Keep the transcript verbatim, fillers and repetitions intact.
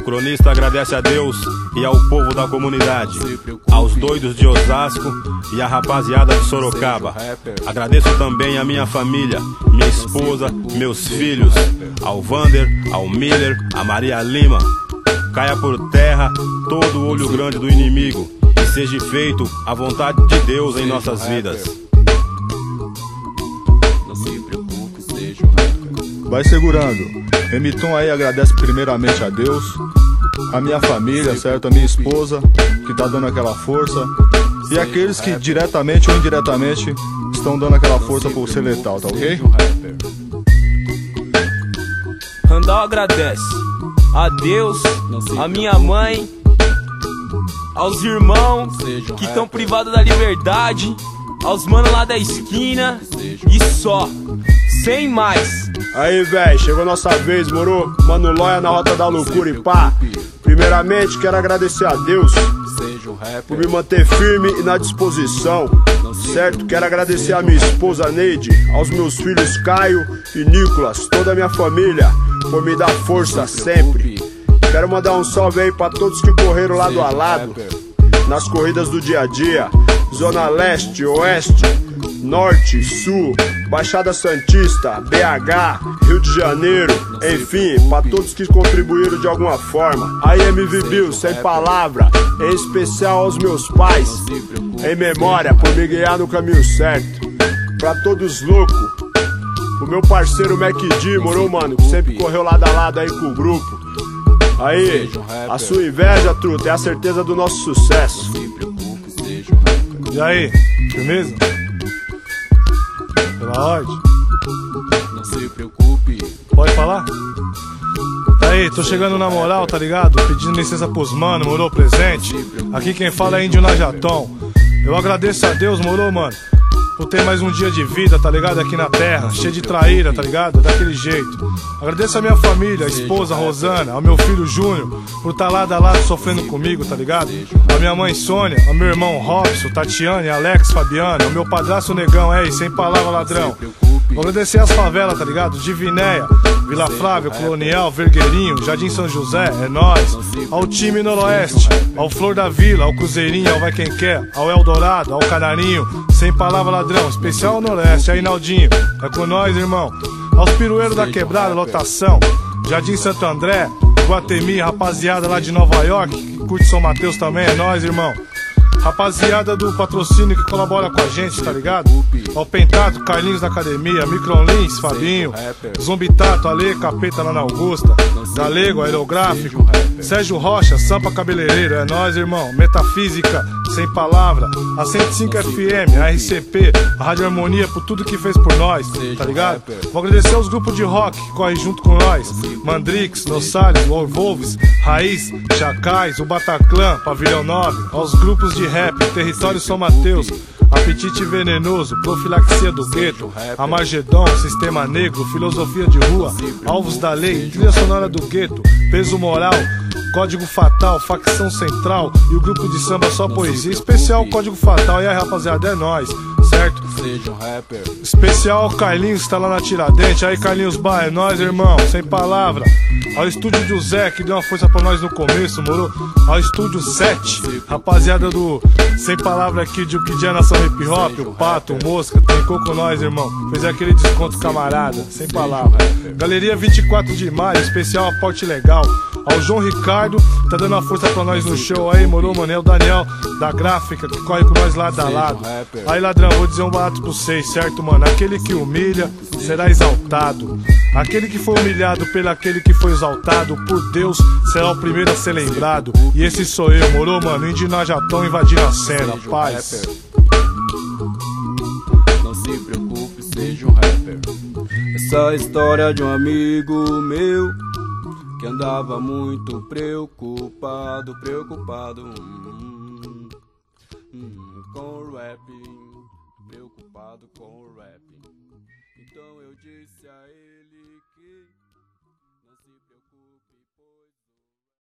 cronista agradece a Deus e ao povo da comunidade, aos doidos de Osasco e a rapaziada de Sorocaba. Agradeço também a minha família, minha esposa, meus filhos, ao Vander, ao Miller, a Maria Lima. Caia por terra todo o olho grande do inimigo e seja feito a vontade de Deus em nossas vidas. Vai segurando. Emiton aí agradece primeiramente a Deus, a minha família, certo? A minha esposa, que tá dando aquela força, e aqueles que diretamente ou indiretamente estão dando aquela força por ser letal, tá ok? Randall agradece a Deus, a minha mãe, aos irmãos que estão privados da liberdade, aos manos lá da esquina, e só, sem mais. Aí, véi, chegou nossa vez, moro? Mano Loia na rota da loucura e pá. Primeiramente, quero agradecer a Deus por me manter firme e na disposição, certo? Quero agradecer a minha esposa Neide, aos meus filhos Caio e Nicolas, toda a minha família, por me dar força sempre. Quero mandar um salve aí pra todos que correram lado a lado nas corridas do dia a dia, Zona Leste, Oeste, Norte, Sul, Baixada Santista, B H, Rio de Janeiro, enfim, pra todos que contribuíram de alguma forma. A M V Bill, sem palavra, em especial aos meus pais, em memória por me guiar no caminho certo. Pra todos loucos, o meu parceiro Mac D, morou, mano, que sempre correu lado a lado aí com o grupo. Aí, a sua inveja, truta, é a certeza do nosso sucesso. E aí, firmeza? Pela ordem? Não se preocupe. Pode falar? Aí, tô chegando na moral, tá ligado? Pedindo licença pros mano, morou presente. Aqui quem fala é Índio Najaton. Eu agradeço a Deus, morou, mano, por ter mais um dia de vida, tá ligado? Aqui na terra, cheio de traíra, tá ligado? Daquele jeito. Agradeço a minha família, a esposa Rosana, ao meu filho Júnior, por estar lado a lado sofrendo comigo, tá ligado? A minha mãe Sônia, ao meu irmão Robson, Tatiane, Alex, Fabiana, ao meu padrasto Negão, é, sem palavra ladrão. Vou agradecer as favelas, tá ligado? Divinéia, Vila Flávia, Colonial, Vergueirinho, Jardim São José, é nóis. Ao time Noroeste, ao Flor da Vila, ao Cruzeirinho, ao Vai Quem Quer, ao Eldorado, ao Canarinho, sem palavra ladrão, especial ao Noroeste, aí Naldinho, é com nós, irmão. Aos pirueiros da quebrada, lotação, Jardim Santo André, Guatemi, rapaziada lá de Nova York, que curte São Mateus também, é nóis, irmão. Rapaziada do patrocínio que colabora com a gente, tá ligado? Ao Pentato, Carlinhos da Academia, Micron Lins, Fabinho, Zombitato, Ale, Capeta lá na Augusta, Galego, Aerográfico, Sérgio Rocha, Sampa Cabeleireiro, é nóis, irmão. Metafísica, sem palavra, a cento e cinco F M, a R C P, a Rádio Harmonia, por tudo que fez por nós, tá ligado? Vou agradecer aos grupos de rock que correm junto com nós, Mandrix, Nossales, Wolves, Raiz, Chacais, o Bataclan, Pavilhão nove, aos grupos de rap, Território São Mateus, Apetite Venenoso, Profilaxia do Gueto, Amargedon, Sistema Negro, Filosofia de Rua, Alvos da Lei, Trilha Sonora do Gueto, Peso Moral, Código Fatal, Facção Central e o grupo de samba Só Poesia, especial Código Fatal. E aí, rapaziada, é nóis, certo? Especial Carlinhos que tá lá na Tiradentes. Aí, Carlinhos Bar, é nóis, irmão, sem palavra. Ao estúdio do Zé, que deu uma força pra nós no começo, moro? Ao estúdio sete, rapaziada do Sem Palavra aqui de O Que Dia Nação Hip Hop, o Pato, o Mosca, trincou com nós, irmão. Fez aquele desconto camarada, sem palavra. Galeria vinte e quatro de maio, especial Aporte Legal. Ao João Ricardo, tá dando uma força pra nós no show aí, morou, mano? É o Daniel da Gráfica, que corre com nós lado a lado. Aí, ladrão, vou dizer um barato pra vocês, certo, mano? Aquele que humilha será exaltado. Aquele que foi humilhado pelo aquele que foi exaltado por Deus será o primeiro a ser lembrado. E esse sou eu, morou, mano? Índio Najaton invadindo a cena, paz. Não se preocupe, seja um rapper. Essa história de um amigo meu que andava muito preocupado, preocupado hum, hum, com o rap, preocupado com o rap. Então eu disse a ele